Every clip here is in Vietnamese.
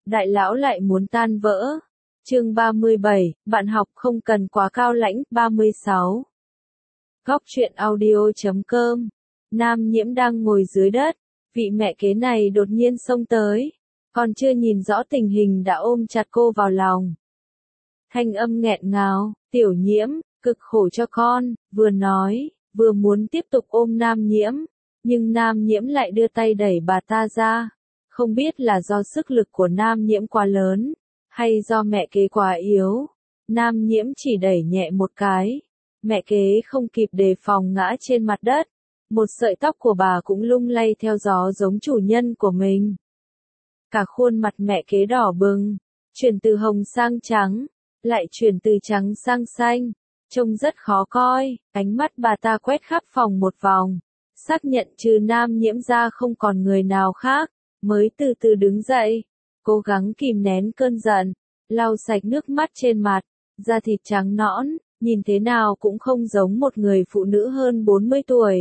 Đại lão lại muốn tan vỡ. Chương 37, bạn học không cần quá cao lãnh. 36. Góc truyện audio.com. Nam Nhiễm đang ngồi dưới đất, vị mẹ kế này đột nhiên xông tới, còn chưa nhìn rõ tình hình đã ôm chặt cô vào lòng. Thanh âm nghẹn ngào, Tiểu Nhiễm, cực khổ cho con, vừa nói, vừa muốn tiếp tục ôm Nam Nhiễm, nhưng Nam Nhiễm lại đưa tay đẩy bà ta ra. Không biết là do sức lực của Nam Nhiễm quá lớn, hay do mẹ kế quá yếu. Nam Nhiễm chỉ đẩy nhẹ một cái, mẹ kế không kịp đề phòng ngã trên mặt đất. Một sợi tóc của bà cũng lung lay theo gió giống chủ nhân của mình. Cả khuôn mặt mẹ kế đỏ bừng, chuyển từ hồng sang trắng, lại chuyển từ trắng sang xanh, trông rất khó coi. Ánh mắt bà ta quét khắp phòng một vòng, xác nhận trừ Nam Nhiễm ra không còn người nào khác, mới từ từ đứng dậy, cố gắng kìm nén cơn giận, lau sạch nước mắt trên mặt, da thịt trắng nõn, nhìn thế nào cũng không giống một người phụ nữ hơn 40 tuổi.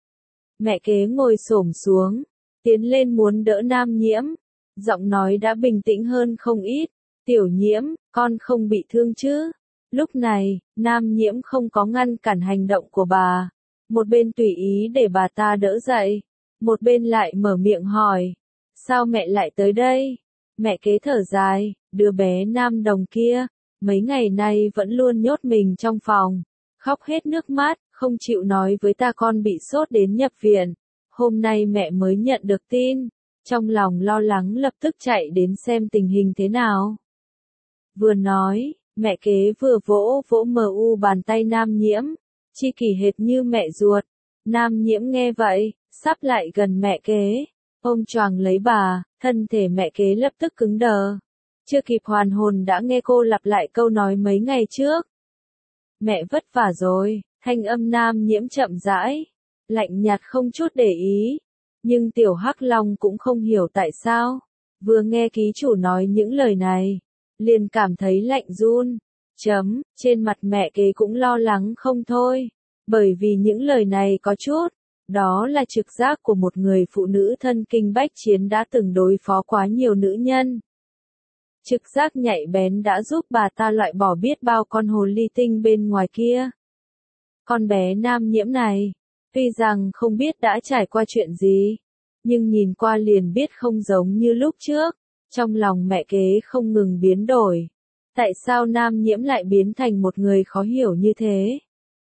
Mẹ kế ngồi xổm xuống, tiến lên muốn đỡ Nam Nhiễm, giọng nói đã bình tĩnh hơn không ít. Tiểu Nhiễm, con không bị thương chứ? Lúc này, Nam Nhiễm không có ngăn cản hành động của bà, một bên tùy ý để bà ta đỡ dậy, một bên lại mở miệng hỏi, sao mẹ lại tới đây? Mẹ kế thở dài, đứa bé Nam Đồng kia, mấy ngày nay vẫn luôn nhốt mình trong phòng, khóc hết nước mắt, không chịu nói với ta con bị sốt đến nhập viện. Hôm nay mẹ mới nhận được tin, trong lòng lo lắng lập tức chạy đến xem tình hình thế nào. Vừa nói, mẹ kế vừa vỗ vỗ bàn tay Nam Nhiễm, chi kỷ hệt như mẹ ruột. Nam Nhiễm nghe vậy, sắp lại gần mẹ kế, ôm choàng lấy bà, thân thể mẹ kế lập tức cứng đờ. Chưa kịp hoàn hồn đã nghe cô lặp lại câu nói mấy ngày trước. Mẹ vất vả rồi. Thanh âm Nam Nhiễm chậm rãi, lạnh nhạt không chút để ý, nhưng Tiểu Hắc Long cũng không hiểu tại sao, vừa nghe ký chủ nói những lời này, liền cảm thấy lạnh run. Trên mặt mẹ kế cũng lo lắng không thôi, bởi vì những lời này có chút, đó là trực giác của một người phụ nữ thân kinh bách chiến đã từng đối phó quá nhiều nữ nhân. Trực giác nhạy bén đã giúp bà ta loại bỏ biết bao con hồ ly tinh bên ngoài kia. Con bé Nam Nhiễm này, tuy rằng không biết đã trải qua chuyện gì, nhưng nhìn qua liền biết không giống như lúc trước. Trong lòng mẹ kế không ngừng biến đổi. Tại sao Nam Nhiễm lại biến thành một người khó hiểu như thế?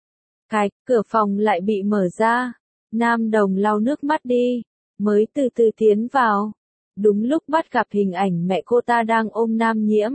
Cửa phòng lại bị mở ra. Nam Đồng lau nước mắt đi, mới từ từ tiến vào. Đúng lúc bắt gặp hình ảnh mẹ cô ta đang ôm Nam Nhiễm.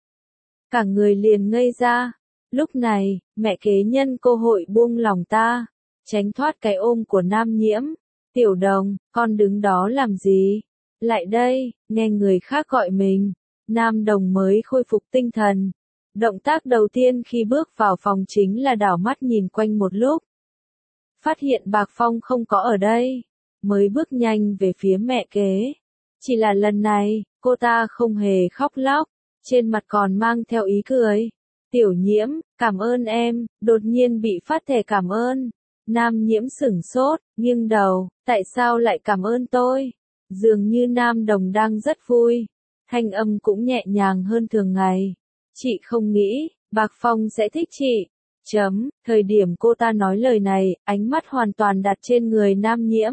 Cả người liền ngây ra. Lúc này, mẹ kế nhân cơ hội buông lòng ta, tránh thoát cái ôm của Nam Nhiễm. Tiểu Đồng, con đứng đó làm gì? Lại đây, nghe người khác gọi mình. Nam Đồng mới khôi phục tinh thần. Động tác đầu tiên khi bước vào phòng chính là đảo mắt nhìn quanh một lúc. Phát hiện Bạc Phong không có ở đây, mới bước nhanh về phía mẹ kế. Chỉ là lần này, cô ta không hề khóc lóc, trên mặt còn mang theo ý cười. Tiểu Nhiễm, cảm ơn em, đột nhiên bị phát thẻ cảm ơn. Nam Nhiễm sửng sốt, nghiêng đầu, tại sao lại cảm ơn tôi? Dường như Nam Đồng đang rất vui, thanh âm cũng nhẹ nhàng hơn thường ngày. Chị không nghĩ, Bạc Phong sẽ thích chị. Thời điểm cô ta nói lời này, ánh mắt hoàn toàn đặt trên người Nam Nhiễm.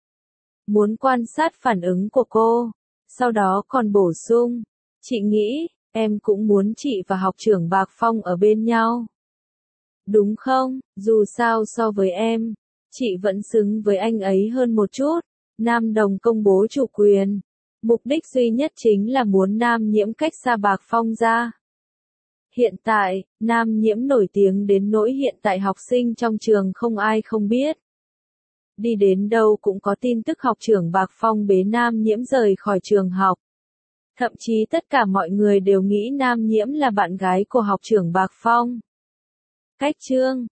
Muốn quan sát phản ứng của cô, sau đó còn bổ sung, chị nghĩ, em cũng muốn chị và học trưởng Bạc Phong ở bên nhau. Đúng không, dù sao so với em, chị vẫn xứng với anh ấy hơn một chút. Nam Đồng công bố chủ quyền. Mục đích duy nhất chính là muốn Nam Nhiễm cách xa Bạc Phong ra. Hiện tại, Nam Nhiễm nổi tiếng đến nỗi hiện tại học sinh trong trường không ai không biết. Đi đến đâu cũng có tin tức học trưởng Bạc Phong bế Nam Nhiễm rời khỏi trường học. Thậm chí tất cả mọi người đều nghĩ Nam Nhiễm là bạn gái của học trưởng Bạc Phong. Cách chương